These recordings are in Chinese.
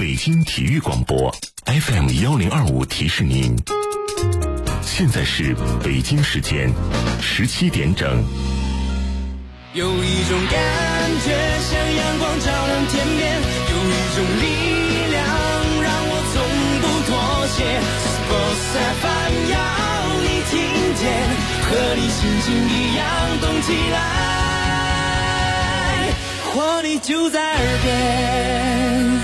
北京体育广播 FM1025提示您，现在是北京时间17点整。 有一种感觉像阳光照亮天边，有一种力量让我从不妥协。Sports FM 要你听见，和你心情一样动起来，活力就在耳边。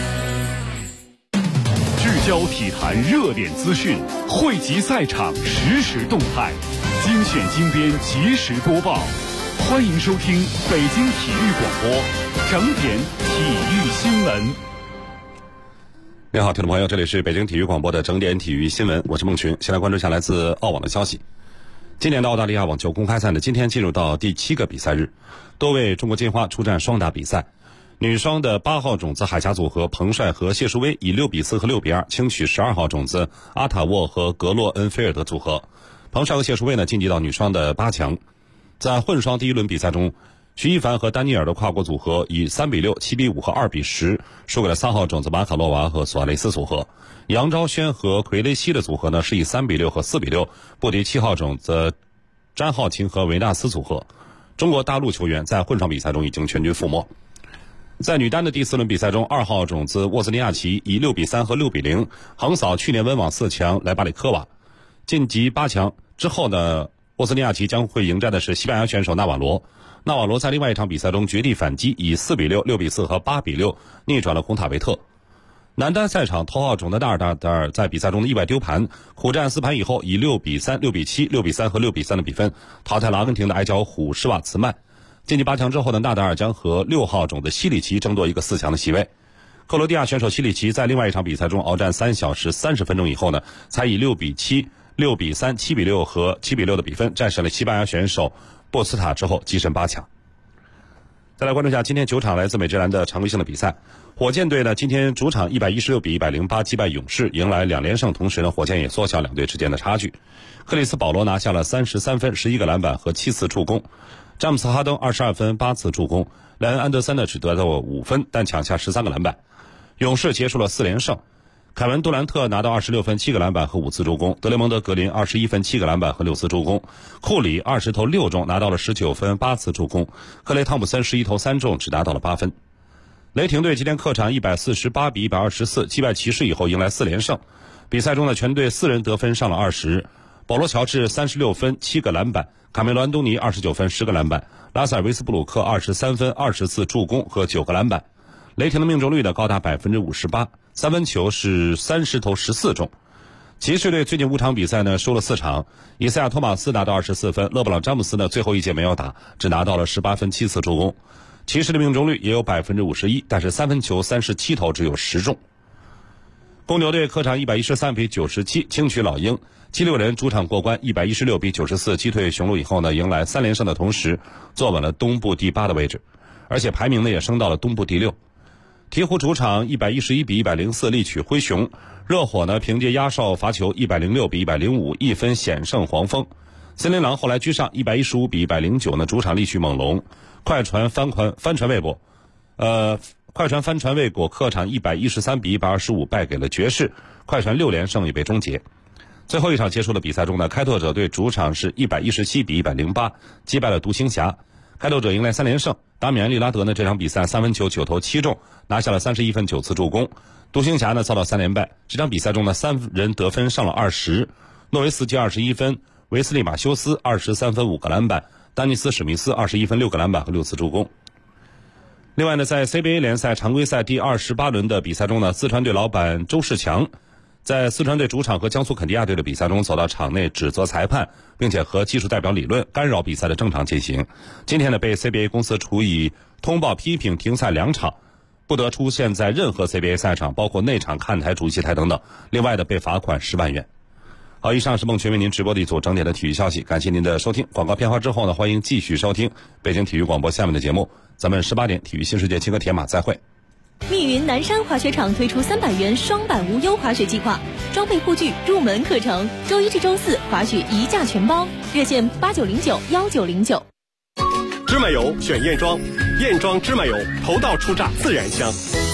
聚焦体坛热点资讯，汇集赛场实时动态，精选精编及时播报。欢迎收听北京体育广播整点体育新闻。 你好，听众朋友，这里是北京体育广播的整点体育新闻，我是孟群。先来关注一下来自澳网的消息。今年的澳大利亚网球公开赛呢，今天进入到第7个比赛日，多位中国金花出战双打比赛。女双的8号种子海峡组合彭帅和谢淑薇以6比4和6比2轻取12号种子阿塔沃和格洛恩菲尔德组合。彭帅和谢淑薇呢晋级到女双的8强。在混双第一轮比赛中，徐一凡和丹尼尔的跨国组合以3比6、7比5和2比10输给了3号种子马卡洛娃和索亚雷斯组合。杨昭轩和奎雷西的组合呢是以3比6和4比6不敌7号种子詹浩晴和维纳斯组合。中国大陆球员在混双比赛中已经全军覆没。在女单的第4轮比赛中，2号种子沃兹尼亚奇以6比3和6比0横扫去年温网4强莱巴里科娃，晋级8强。之后呢，沃兹尼亚奇将会迎战的是西班牙选手纳瓦罗。纳瓦罗在另外一场比赛中绝地反击，以4比6、6比4和8比6逆转了孔塔维特。男单赛场，头号种子纳尔达尔在比赛中的意外丢盘，苦战4盘以后，以6比3、6比7、6比3和6比3的比分淘汰了阿根廷的矮脚虎施瓦茨曼。晋级8强之后的纳达尔将和6号种子西里奇争夺一个4强的席位。克罗地亚选手西里奇在另外一场比赛中鏖战3小时30分钟以后呢，才以6比7、6比3、7比6和7比6的比分战胜了西班牙选手波斯塔之后跻身8强。再来关注一下今天9场来自美职篮的常规性的比赛。火箭队呢今天主场116比108击败勇士，迎来2连胜，同时呢火箭也缩小两队之间的差距。克里斯保罗拿下了33分、11个篮板和7次助攻。詹姆斯哈登22分8次助攻，莱恩安德森呢只得到5分，但抢下13个篮板。勇士结束了4连胜，凯文杜兰特拿到26分7个篮板和5次助攻，德雷蒙德格林21分7个篮板和6次助攻，库里20投6中拿到了19分8次助攻，克雷汤普森11投3中只拿到了8分。雷霆队今天客场148比124击败骑士以后迎来4连胜，比赛中的全队4人得分上了20，保罗乔治36分7个篮板，卡梅罗安东尼29分10个篮板，拉塞尔维斯布鲁克23分20次助攻和9个篮板。雷霆的命中率呢高达 58%， 三分球是30投14中。骑士队最近5场比赛呢输了4场，以赛亚托马斯拿到24分，勒布朗詹姆斯呢最后一节没有打，只拿到了18分7次助攻。骑士的命中率也有 51%， 但是三分球37投只有10中。公牛队客场113比97轻取老鹰，七六人主场过关116比94击退雄鹿以后呢，迎来3连胜的同时坐稳了东部第8的位置，而且排名呢也升到了东部第6。鹈鹕主场111比104力取灰熊，热火呢凭借压哨罚球106比105一分险胜黄蜂。森林狼后来居上115比109呢，主场力取猛龙。快船帆船未果，快船帆船未果客场113比125败给了爵士，快船6连胜也被终结。最后一场结束的比赛中呢，开拓者队主场是117比108击败了独行侠，开拓者迎来3连胜。达米安利拉德呢这场比赛3分球9投7中，拿下了31分9次助攻。独行侠呢遭到3连败，这场比赛中呢3人得分上了20，诺维斯基21分，维斯利马修斯23分5个篮板，丹尼斯史密斯21分6个篮板和6次助攻。另外呢，在 CBA 联赛常规赛第28轮的比赛中呢，四川队老板周世强在四川队主场和江苏肯尼亚队的比赛中走到场内指责裁判，并且和技术代表理论，干扰比赛的正常进行。今天呢，被 CBA 公司处以通报批评停赛2场，不得出现在任何 CBA 赛场，包括内场、看台、主席台等等。另外的被罚款10万元。好，以上是孟群为您直播的一组整点的体育消息，感谢您的收听。广告片花之后呢，欢迎继续收听北京体育广播下面的节目。咱们18点体育新世界青歌铁马再会。 密云南山滑雪场推出300元双板无忧滑雪计划，装备护具入门课程，周1至周4滑雪一价全包，热线89091909。 芝麻油选燕庄，燕庄芝麻油头道出榨自然香。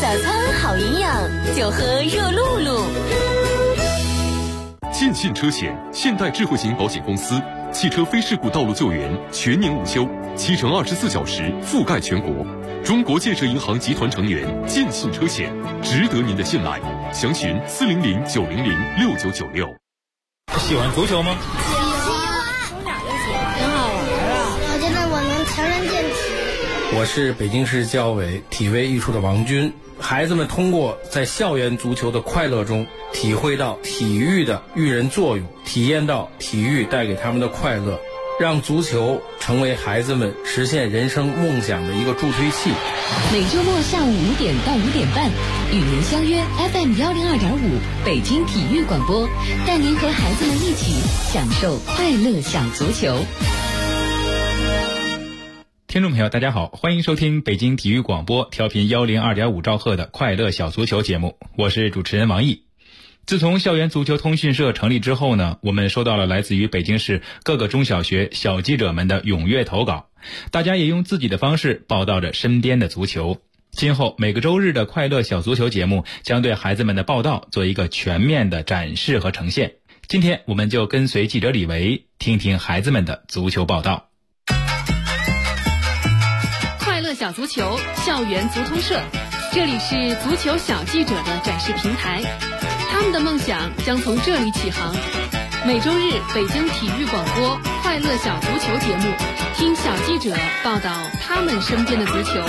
早餐好营养，就喝热露露。 建信车险现代智慧型保险公司，汽车非事故道路救援全年无休，7乘24小时覆盖全国。中国建设银行集团成员，建信车险值得您的信赖。详询400-900-6996。 喜欢足球吗？ 喜欢，从哪就喜欢，很好玩啊！我觉得我能强身健体。 我是北京市教委体卫艺术的王军。孩子们通过在校园足球的快乐中，体会到体育的育人作用，体验到体育带给他们的快乐，让足球成为孩子们实现人生梦想的一个助推器。 每周末下午5点到5点半，与您相约 FM 102.5北京体育广播，带您和孩子们一起享受快乐小足球。 听众朋友大家好，欢迎收听北京体育广播调频102.5兆赫的快乐小足球节目，我是主持人王毅。自从校园足球通讯社成立之后呢，我们收到了来自于北京市各个中小学小记者们的踊跃投稿，大家也用自己的方式报道着身边的足球。今后每个周日的快乐小足球节目将对孩子们的报道做一个全面的展示和呈现。今天我们就跟随记者李维，听听孩子们的足球报道。 快乐小足球校园足通社，这里是足球小记者的展示平台，他们的梦想将从这里起航。每周日北京体育广播快乐小足球节目，听小记者报道他们身边的足球。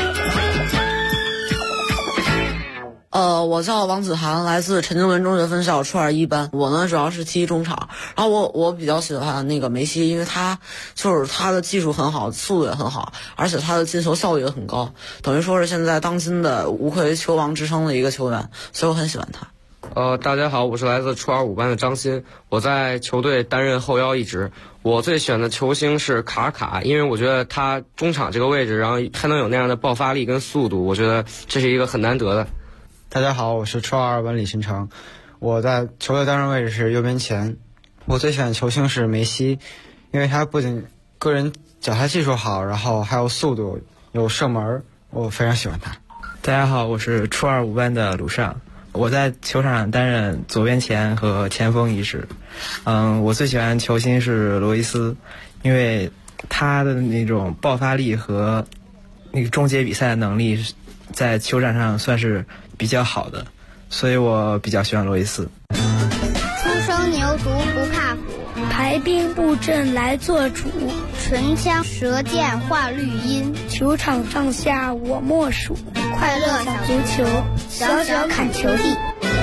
我叫王子涵，来自陈经纶中学分校初二一班。我呢主要是踢中场，然后我比较喜欢那个梅西，因为他的技术很好，速度也很好，而且他的进球效率也很高，等于说是现在当今的无愧球王之称的一个球员，所以我很喜欢他。 大家好，我是来自初二5班的张鑫，我在球队担任后腰一职。我最选的球星是卡卡，因为我觉得他中场这个位置，然后还能有那样的爆发力跟速度，我觉得这是一个很难得的。 大家好，我是初二2班李新成，我在球队担任位置是右边前。我最喜欢的球星是梅西，因为他不仅个人脚下技术好，然后还有速度，有射门，我非常喜欢他。 大家好，我是初二5班的鲁尚，我在球场上担任左边前和前锋一职。我最喜欢球星是罗伊斯，因为他的那种爆发力和那个终结比赛的能力在球场上算是比较好的，所以我比较喜欢罗伊斯。 初生牛犊不怕虎， 排兵布阵来做主， 唇枪舌剑画绿荫， 球场上下我莫属。 快乐小足球，小小砍球地。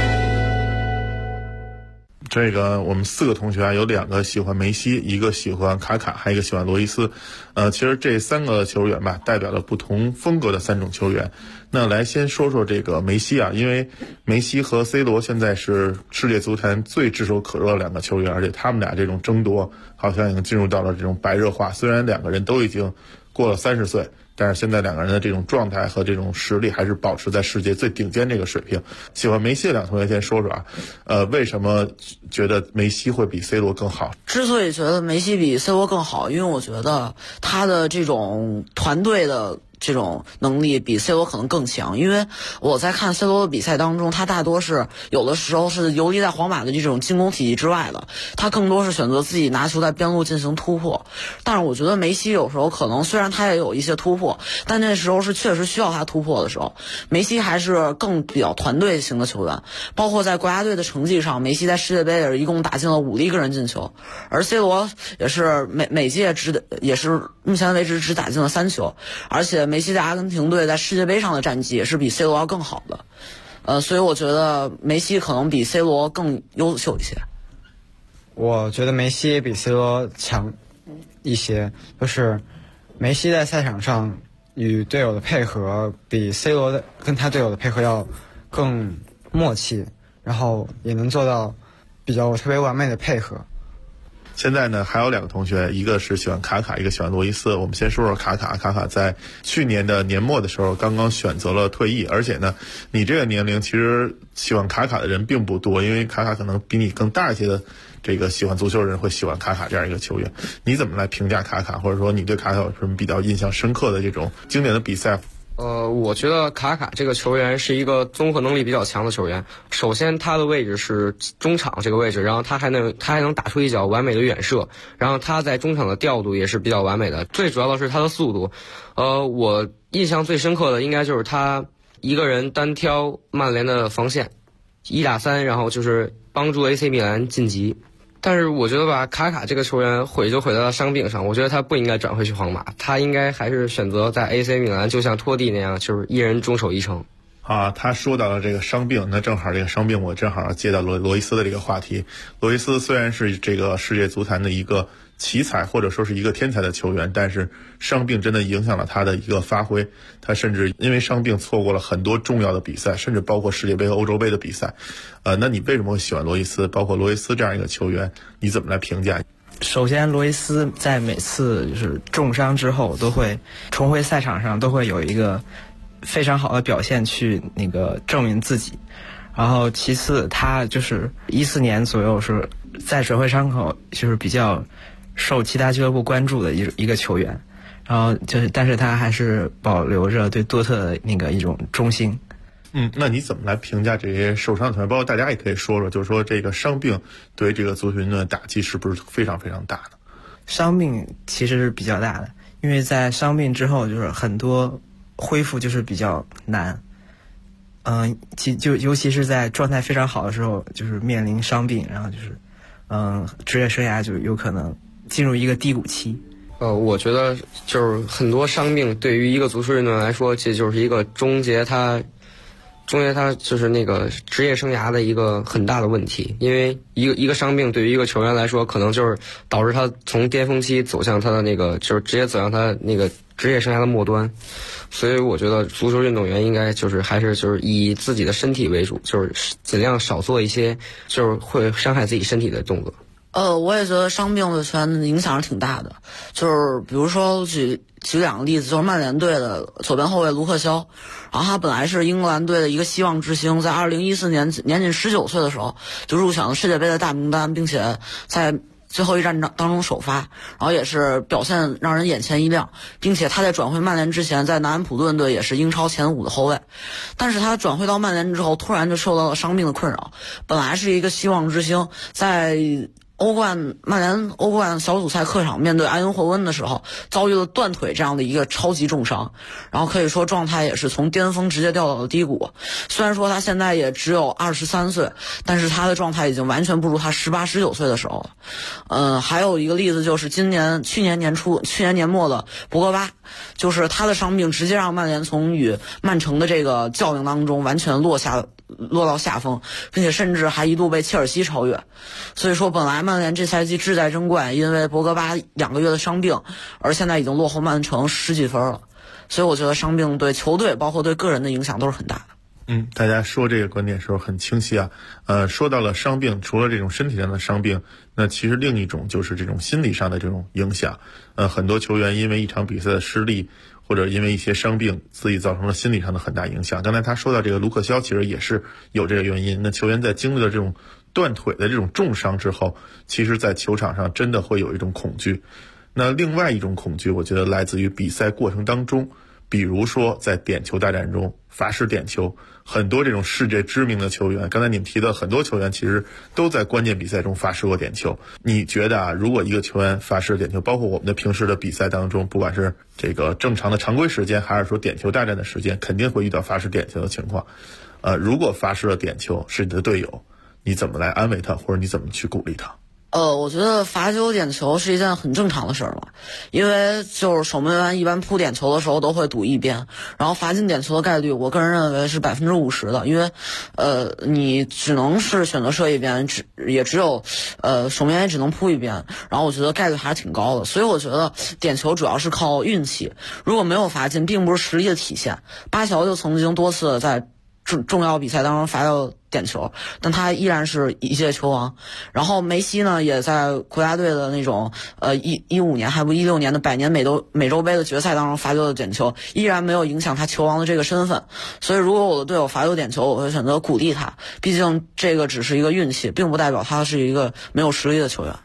这个我们4个同学有2个喜欢梅西，一个喜欢卡卡，还有一个喜欢罗伊斯。其实这3个球员吧，代表了不同风格的3种球员。那来先说说这个梅西啊，因为梅西和 C 罗现在是世界足坛最炙手可热的2个球员，而且他们俩这种争夺好像已经进入到了这种白热化。虽然2个人都已经过了30岁，但是现在2个人的这种状态和这种实力还是保持在世界最顶尖这个水平。喜欢梅西的2同学先说说啊，为什么觉得梅西会比 C 罗更好？ 之所以觉得梅西比 C 罗更好，因为我觉得他的这种团队的这种能力比 C 罗可能更强，因为我在看 C 罗的比赛当中，他大多是有的时候是游离在皇马的这种进攻体系之外的，他更多是选择自己拿球在边路进行突破。但是我觉得梅西有时候可能虽然他也有一些突破，但那时候是确实需要他突破的时候，梅西还是更比较团队型的球员。包括在国家队的成绩上，梅西在世界杯也是一共打进了5粒个人进球，而 C 罗也是每届也是目前为止只打进了3球，而且梅西在阿根廷队在世界杯上的战绩也是比 C 罗要更好的，所以我觉得梅西可能比 C 罗更优秀一些。 我觉得梅西比 C 罗强一些，就是梅西在赛场上与队友的配合比 C 罗跟他队友的配合要更默契，然后也能做到比较特别完美的配合。 现在呢，还有2个同学，一个是喜欢卡卡，一个喜欢罗伊斯。我们先说说卡卡。卡卡在去年的年末的时候刚刚选择了退役，而且呢，你这个年龄其实喜欢卡卡的人并不多，因为卡卡可能比你更大一些的这个喜欢足球的人会喜欢卡卡这样一个球员。你怎么来评价卡卡，或者说你对卡卡有什么比较印象深刻的这种经典的比赛？ 我觉得卡卡这个球员是一个综合能力比较强的球员。首先，他的位置是中场这个位置，然后他还能打出一脚完美的远射，然后他在中场的调度也是比较完美的。最主要的是他的速度。我印象最深刻的应该就是他一个人单挑曼联的防线，1打3，然后就是帮助 AC 米兰晋级。但是我觉得吧，卡卡这个球员毁就毁在了伤病上，我觉得他不应该转回去皇马，他应该还是选择在 AC 米兰，就像托蒂那样，就是一人终守一城。 他说到了这个伤病，那正好这个伤病我正好接到罗伊斯的这个话题。罗伊斯虽然是这个世界足坛的一个奇才或者说是一个天才的球员，但是伤病真的影响了他的一个发挥，他甚至因为伤病错过了很多重要的比赛，甚至包括世界杯和欧洲杯的比赛。那你为什么会喜欢罗伊斯？包括罗伊斯这样一个球员，你怎么来评价？ 首先，罗伊斯在每次就是重伤之后都会重回赛场上，都会有一个非常好的表现去证明自己。然后其次，他就是14年左右是在转会窗口就是比较受其他俱乐部关注的一个球员，然后但是他还是保留着对多特的一种忠心。 那你怎么来评价这些受伤的球员？包括大家也可以说说，就是说这个伤病对这个足球运动的打击是不是非常非常大的？ 伤病其实是比较大的，因为在伤病之后，就是很多恢复就是比较难。尤其是在状态非常好的时候，就是面临伤病，然后就是职业生涯就有可能进入一个低谷期。 我觉得就是很多伤病对于一个足球运动员来说，其实就是一个终结他就是职业生涯的一个很大的问题。因为一个伤病对于一个球员来说，可能就是导致他从巅峰期走向他的就是直接走向他职业生涯的末端。所以我觉得足球运动员应该还是以自己的身体为主，就是尽量少做一些就是会伤害自己身体的动作。 我也觉得伤病对球员的影响是挺大的，就是比如说举2个例子，就是曼联队的左边后卫卢克肖，然后他本来是英格兰队的一个希望之星，在2014年年仅19岁的时候就入选了世界杯的大名单，并且在最后一战当中首发，然后也是表现让人眼前一亮，并且他在转会曼联之前，在南安普顿队也是英超前5的后卫，但是他转会到曼联之后，突然就受到了伤病的困扰。本来是一个希望之星，在曼联欧冠小组赛客场面对埃因霍温的时候，遭遇了断腿这样的一个超级重伤，然后可以说状态也是从巅峰直接掉到了低谷。虽然说他现在也只有23岁，但是他的状态已经完全不如他18、19岁的时候了。还有一个例子就是去年年末的博格巴，就是他的伤病直接让曼联从与曼城的这个较量当中完全落到下风，并且甚至还一度被切尔西超越。所以说本来曼联这赛季志在争冠，因为博格巴2个月的伤病，而现在已经落后曼城10几分了。所以我觉得伤病对球队包括对个人的影响都是很大的。 大家说这个观点的时候很清晰啊。说到了伤病，除了这种身体上的伤病，那其实另一种就是这种心理上的这种影响。很多球员因为一场比赛的失利，或者因为一些伤病，自己造成了心理上的很大影响。刚才他说到这个卢克肖，其实也是有这个原因。那球员在经历了这种断腿的这种重伤之后，其实在球场上真的会有一种恐惧。那另外一种恐惧，我觉得来自于比赛过程当中，比如说在点球大战中罚失点球，很多这种世界知名的球员，刚才你们提的很多球员其实都在关键比赛中罚失过点球。你觉得如果一个球员罚失点球，包括我们的平时的比赛当中，不管是这个正常的常规时间，还是说点球大战的时间，肯定会遇到罚失点球的情况。如果罚失了点球是你的队友，你怎么来安慰他，或者你怎么去鼓励他？ 我觉得罚丢点球是一件很正常的事儿嘛，因为就是守门员一般扑点球的时候都会赌一边，然后罚进点球的概率，我个人认为是50%的，因为你只能是选择射一边，也只有守门员也只能扑一边，然后我觉得概率还是挺高的，所以我觉得点球主要是靠运气，如果没有罚进，并不是实力的体现。巴乔就曾经多次在重要比赛当中罚到点球，但他依然是一届球王。然后梅西呢，也在国家队的那种15年还不16年的百年美洲杯的决赛当中罚丢的点球，依然没有影响他球王的这个身份。所以如果我的队友罚丢点球，我会选择鼓励他，毕竟这个只是一个运气，并不代表他是一个没有实力的球员。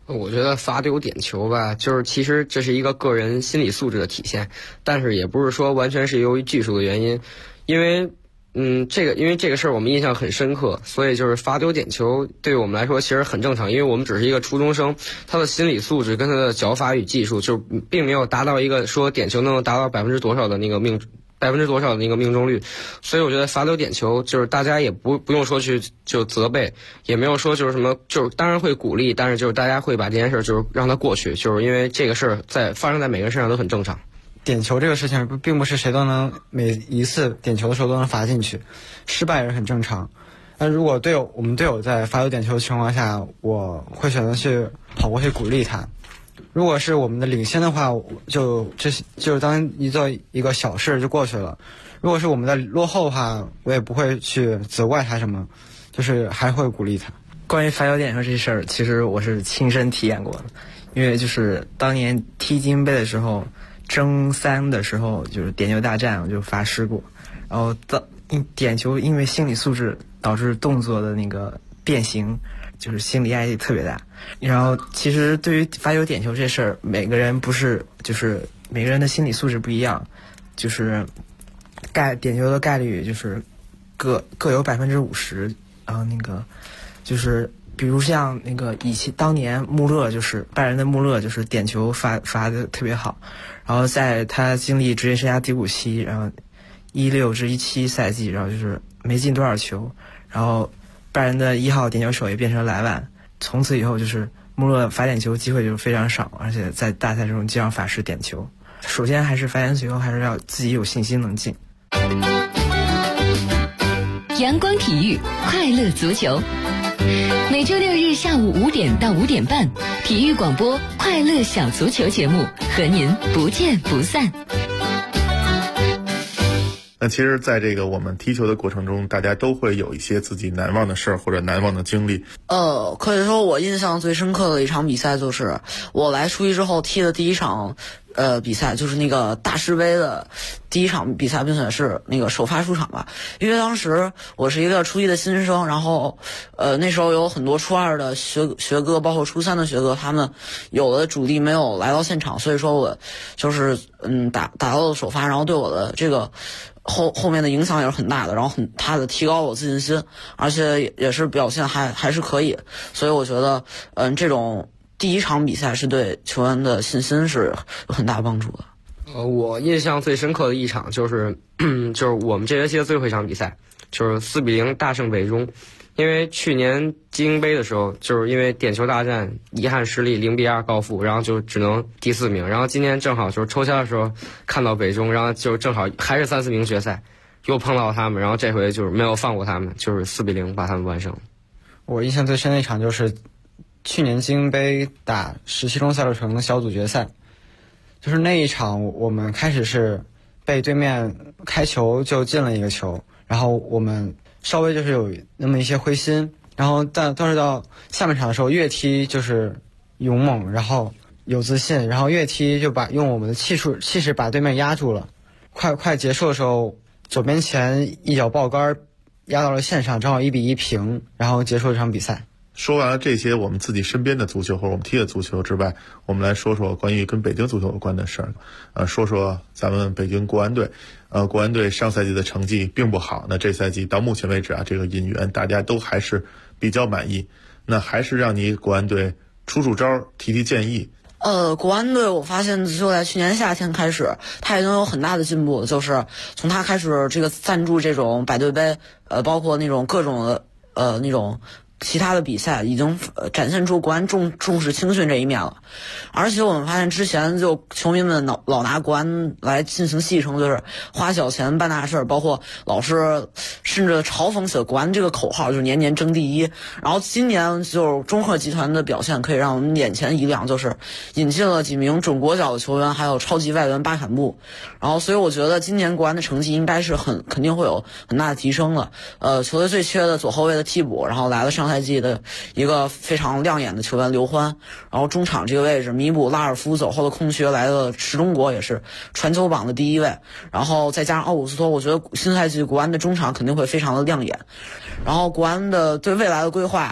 我觉得罚丢点球吧，就是其实这是一个个人心理素质的体现，但是也不是说完全是由于技术的原因，因为这个事儿我们印象很深刻，所以就是罚丢点球对于我们来说其实很正常，因为我们只是一个初中生，他的心理素质跟他的脚法与技术就并没有达到一个说点球能达到多少的那个命中率，所以我觉得罚丢点球就是大家也不用说去就责备，也没有说就是什么，就是当然会鼓励，但是就是大家会把这件事就是让它过去，就是因为这个事儿发生在每个人身上都很正常。 点球这个事情并不是谁都能每一次点球的时候都能罚进去，失败也是很正常。但如果我们队友在罚丢点球的情况下，我会选择去跑过去鼓励他。如果是我们的领先的话，就是当做一个小事就过去了。如果是我们在落后的话，我也不会去责怪他什么，就是还会鼓励他。 关于罚丢点球这事儿，其实我是亲身体验过的，因为就是当年踢金杯的时候，争3的时候就是点球大战，我就罚失过，然后点球因为心理素质导致动作的那个变形，就是心理压力特别大。然后其实对于罚丢点球这事儿，每个人的心理素质不一样，就是点球的概率就是各有50%，然后那个就是比如像那个当年拜仁的穆勒就是点球罚的特别好，然后在他经历职业生涯低谷期，然后16至17赛季，然后就是没进多少球，然后拜仁的1号点球手也变成莱万，从此以后就是穆勒罚点球机会就非常少，而且在大赛中经常罚失点球。首先还是罚点球还是要自己有信心能进。 阳光体育，快乐足球。每周6日下午5点到5点半，体育广播快乐小足球节目和您不见不散。 那其实在这个我们踢球的过程中，大家都会有一些自己难忘的事儿或者难忘的经历。 可以说我印象最深刻的一场比赛就是我来初一之后踢的第一场比赛，就是那个大师杯的第一场比赛，并且是那个首发出场吧。因为当时我是一个初一的新生，然后那时候有很多初二的学哥，包括初三的学哥，他们有的主力没有来到现场，所以说我就是打到了首发，然后对我的这个后面的影响也是很大的，然后他的提高我自信心，而且也是表现还是可以，所以我觉得这种第一场比赛是对球员的信心是有很大帮助的。 我印象最深刻的一场就是我们这学期的最后一场比赛，就是4-0大胜北中。因为去年精英杯的时候，就是因为点球大战遗憾失利0-2告负，然后就只能第4名。然后今年正好就是抽签的时候看到北中，然后就正好还是3-4名决赛，又碰到他们，然后这回就是没有放过他们，就是4-0把他们完胜。 我印象最深的一场就是去年精英杯打17中赛路城的小组决赛，就是那一场我们开始是被对面开球就进了一个球，然后我们稍微就是有那么一些灰心，然后但是到下半场的时候越踢就是勇猛，然后有自信，然后越踢就用我们的气势把对面压住了。快结束的时候，左边前一脚爆杆压到了线上，正好1-1平，然后结束这场比赛。 说完了这些我们自己身边的足球或者我们踢的足球之外，我们来说说关于跟北京足球有关的事儿。说说咱们北京国安队。国安队上赛季的成绩并不好，那这赛季到目前为止这个引援大家都还是比较满意。那还是让你国安队出招，提建议。 国安队我发现就在去年夏天开始，他已经有很大的进步，就是从他开始这个赞助这种百队杯，包括那种各种的那种其他的比赛，已经展现出国安重视青训这一面了。而且我们发现之前就球迷们老拿国安来进行戏称，就是花小钱办大事，包括老师甚至嘲讽起国安这个口号，就是年年争第一。然后今年就是中赫集团的表现可以让我们眼前一亮，就是引进了几名准国脚的球员，还有超级外援巴坎布。然后所以我觉得今年国安的成绩应该是肯定会有很大的提升了。球队最缺的左后卫的替补，然后来了上赛季的一个非常亮眼的球员刘欢，然后中场这个位置弥补拉尔夫走后的空缺来了石中国，也是传球榜的第1位，然后再加上奥古斯托，我觉得新赛季国安的中场肯定会非常的亮眼。然后国安的对未来的规划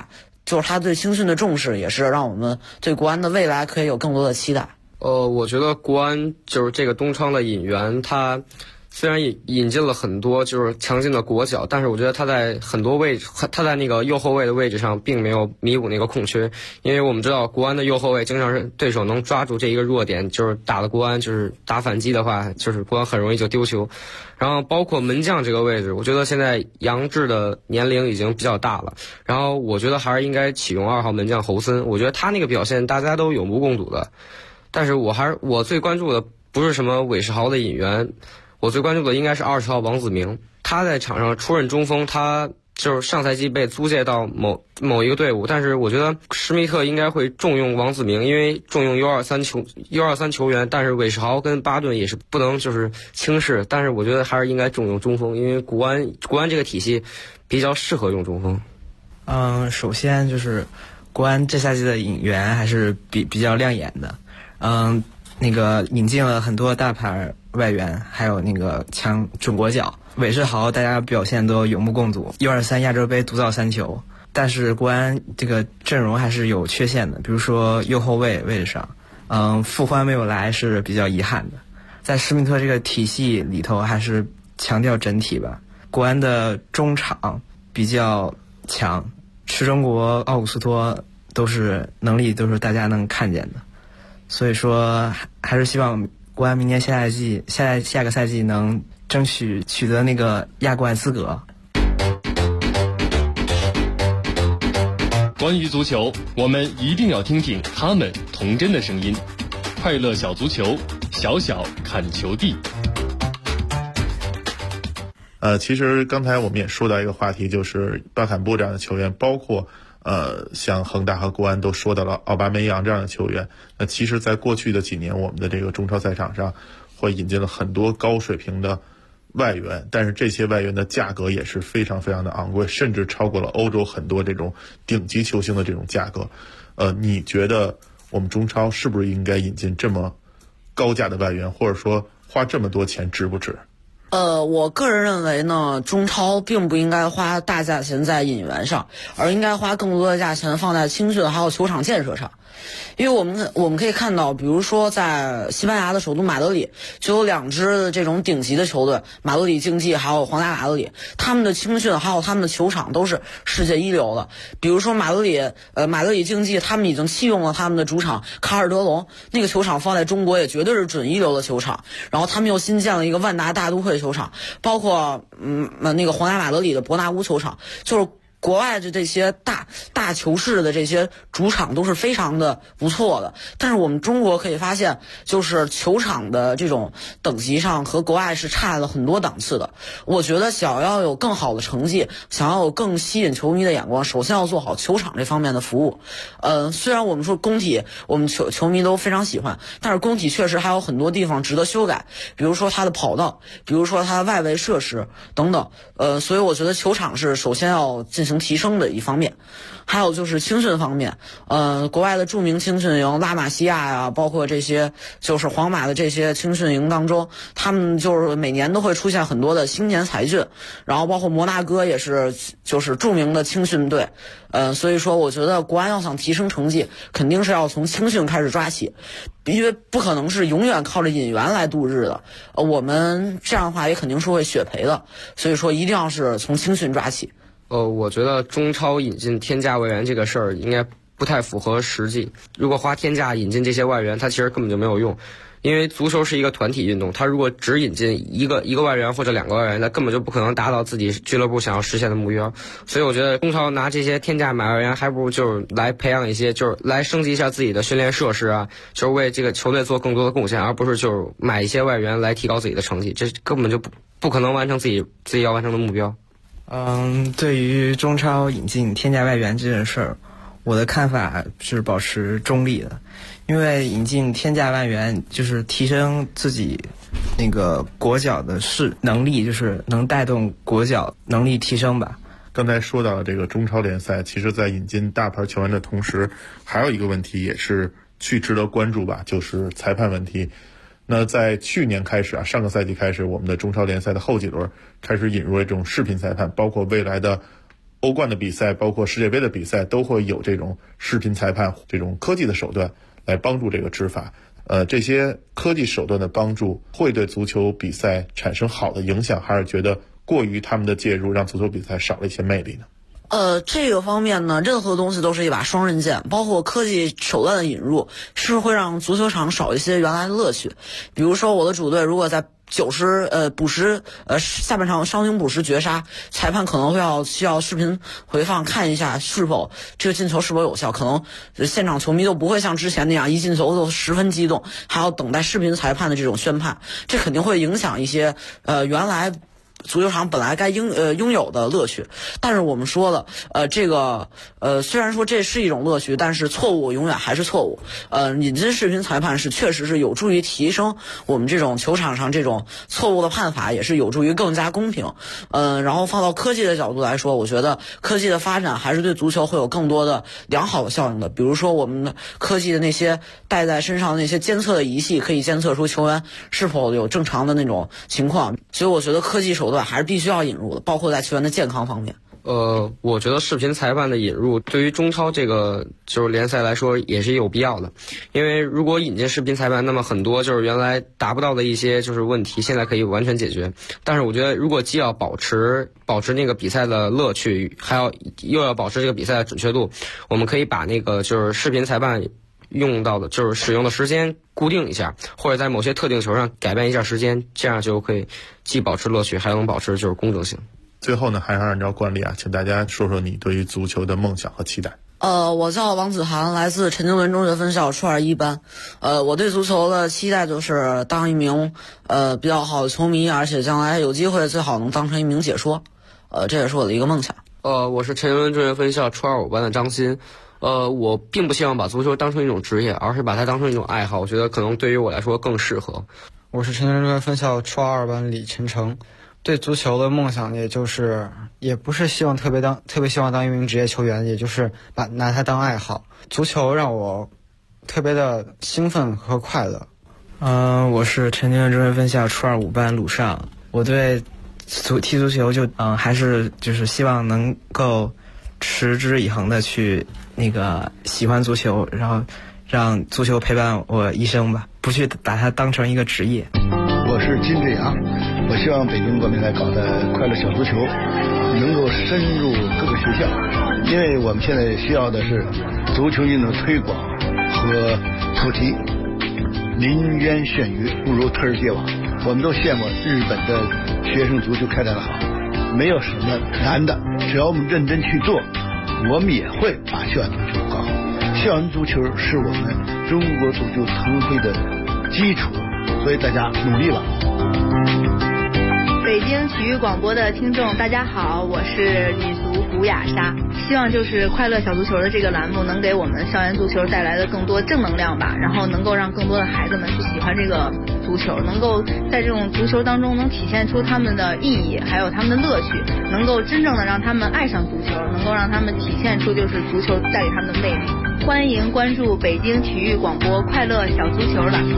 就是他对青训的重视，也是让我们对国安的未来可以有更多的期待。 我觉得国安就是这个东窗的引援，他虽然引进了很多就是强劲的国脚，但是我觉得他在很多位置，他在那个右后卫的位置上并没有弥补那个空缺，因为我们知道国安的右后卫经常是对手能抓住这一个弱点，就是打了国安就是打反击的话，就是国安很容易就丢球。然后包括门将这个位置，我觉得现在杨志的年龄已经比较大了，然后我觉得还是应该启用2号门将侯森，我觉得他那个表现大家都有目共睹的。但是我最关注的不是什么韦世豪的引援，我最关注的应该是20号王子明，他在场上出任中锋，他就是上赛季被租借到某一个队伍，但是我觉得施密特应该会重用王子明，因为重用 U23 球员，但是韦世豪跟巴顿也是不能就是轻视，但是我觉得还是应该重用中锋，因为国安这个体系比较适合用中锋。 首先就是国安这赛季的引援还是比较亮眼的，那个引进了很多大牌外援，还有那个强准国脚韦世豪，大家表现都有目共睹。U23亚洲杯独造3球，但是国安这个阵容还是有缺陷的，比如说右后卫位置上，傅欢没有来是比较遗憾的。在施密特这个体系里头，还是强调整体吧。国安的中场比较强，池忠国、奥古斯托能力都是大家能看见的。所以说还是希望国安明年下个赛季能争取取得那个亚冠资格。 关于足球，我们一定要听听他们童真的声音。快乐小足球，小小看球地。 其实刚才我们也说到一个话题，就是巴坎布这样的球员，包括像恒大和国安都说到了奥巴梅扬这样的球员。那其实在过去的几年，我们的这个中超赛场上会引进了很多高水平的外援，但是这些外援的价格也是非常非常的昂贵，甚至超过了欧洲很多这种顶级球星的这种价格。你觉得我们中超是不是应该引进这么高价的外援，或者说花这么多钱值不值？ 我个人认为呢，中超并不应该花大价钱在引援上，而应该花更多的价钱放在青训还有球场建设上。因为我们可以看到，比如说在西班牙的首都马德里，就有2支这种顶级的球队，马德里竞技还有皇家马德里，他们的青训还有他们的球场都是世界一流的。比如说马德里竞技，他们已经弃用了他们的主场卡尔德隆，那个球场放在中国也绝对是准一流的球场。然后他们又新建了一个万达大都会球场，包括那个皇家马德里的伯纳乌球场，就是国外的这些大球市的这些主场都是非常的不错的，但是我们中国可以发现，就是球场的这种等级上和国外是差了很多档次的。我觉得想要有更好的成绩，想要有更吸引球迷的眼光，首先要做好球场这方面的服务。虽然我们说工体我们球迷都非常喜欢，但是工体确实还有很多地方值得修改，比如说它的跑道，比如说它的外围设施等等。所以我觉得球场是首先要进行提升的一方面。还有就是青训方面，国外的著名青训营拉玛西亚呀，包括这些就是皇马的这些青训营当中，他们就是每年都会出现很多的青年才俊，然后包括摩纳哥也是就是著名的青训队。所以说我觉得国安要想提升成绩，肯定是要从青训开始抓起，因为不可能是永远靠着引援来度日的，我们这样的话也肯定是会血赔的，所以说一定要是从青训抓起。 我觉得中超引进天价外援这个事儿应该不太符合实际。如果花天价引进这些外援，它其实根本就没有用，因为足球是一个团体运动，它如果只引进一个外援或者2个外援，那根本就不可能达到自己俱乐部想要实现的目标。所以我觉得中超拿这些天价买外援，还不如就是来培养一些，就是来升级一下自己的训练设施啊，就是为这个球队做更多的贡献，而不是就是买一些外援来提高自己的成绩，这根本就不可能完成自己要完成的目标。 对于中超引进天价外援这件事儿，我的看法是保持中立的，因为引进天价外援就是提升自己那个国脚的能力，就是能带动国脚能力提升吧。 刚才说到了这个中超联赛，其实在引进大牌球员的同时，还有一个问题也是去值得关注吧，就是裁判问题。那在去年开始上个赛季开始，我们的中超联赛的后几轮开始引入了这种视频裁判，包括未来的欧冠的比赛，包括世界杯的比赛，都会有这种视频裁判这种科技的手段来帮助这个执法。这些科技手段的帮助会对足球比赛产生好的影响，还是觉得过于他们的介入让足球比赛少了一些魅力呢？ 这个方面呢，任何东西都是一把双刃剑，包括科技手段的引入，是会让足球场少一些原来的乐趣。比如说，我的主队如果在补时下半场伤停补时绝杀，裁判可能会需要视频回放看一下是否这个进球是否有效，可能现场球迷都不会像之前那样一进球都十分激动，还要等待视频裁判的这种宣判，这肯定会影响一些原来足球场本来该拥有的乐趣。但是我们说了，虽然说这是一种乐趣，但是错误永远还是错误。引进视频裁判确实是有助于提升我们这种球场上这种错误的判罚，也是有助于更加公平。然后放到科技的角度来说，我觉得科技的发展还是对足球会有更多的良好的效应的。比如说我们的科技的那些带在身上的那些监测的仪器，可以监测出球员是否有正常的那种情况，所以我觉得科技手段还是必须要引入的，包括在球员的健康方面。 我觉得视频裁判的引入对于中超这个就是联赛来说也是有必要的，因为如果引进视频裁判，那么很多就是原来达不到的一些就是问题，现在可以完全解决。但是我觉得，如果既要保持那个比赛的乐趣，又要保持这个比赛的准确度，我们可以把那个就是视频裁判用到的就是使用的时间固定一下，或者在某些特定球上改变一下时间，这样就可以既保持乐趣，还能保持就是公正性。 最后呢，还是按照惯例请大家说说你对于足球的梦想和期待。 我叫王子涵，来自陈经纶中学分校初二一班。我对足球的期待就是当一名比较好的球迷，而且将来有机会最好能当成一名解说。这也是我的一个梦想。 我是陈经纶中学分校初二5班的张鑫。我并不希望把足球当成一种职业，而是把它当成一种爱好。我觉得可能对于我来说更适合。 我是陈经纶中学分校初二2班李晨成。对足球的梦想，也不是希望特别希望当一名职业球员，也就是拿它当爱好。足球让我特别的兴奋和快乐。 我是陈经纶中学分校初二5班鲁尚。我对踢足球还是就是希望能够持之以恒的去喜欢足球，然后让足球陪伴我一生吧，不去把它当成一个职业。 我是金志阳，我希望北京国民来搞的快乐小足球能够深入各个学校，因为我们现在需要的是足球运动推广和普及。临渊羡鱼，不如推而结网。我们都羡慕日本的学生足球开展的好，没有什么难的，只要我们认真去做，我们也会把校园足球搞好。校园足球是我们中国足球腾飞的基础，所以大家努力吧。 北京体育广播的听众大家好，我是女足古雅莎。希望就是快乐小足球的这个栏目能给我们校园足球带来的更多正能量吧，然后能够让更多的孩子们去喜欢这个足球，能够在这种足球当中能体现出他们的意义还有他们的乐趣，能够真正的让他们爱上足球，能够让他们体现出就是足球带给他们的魅力。欢迎关注北京体育广播快乐小足球栏目。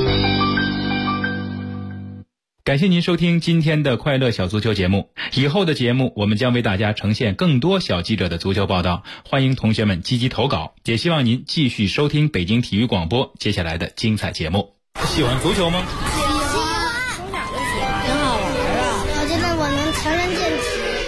感谢您收听今天的快乐小足球节目，以后的节目我们将为大家呈现更多小记者的足球报道，欢迎同学们积极投稿，也希望您继续收听北京体育广播接下来的精彩节目。喜欢足球吗？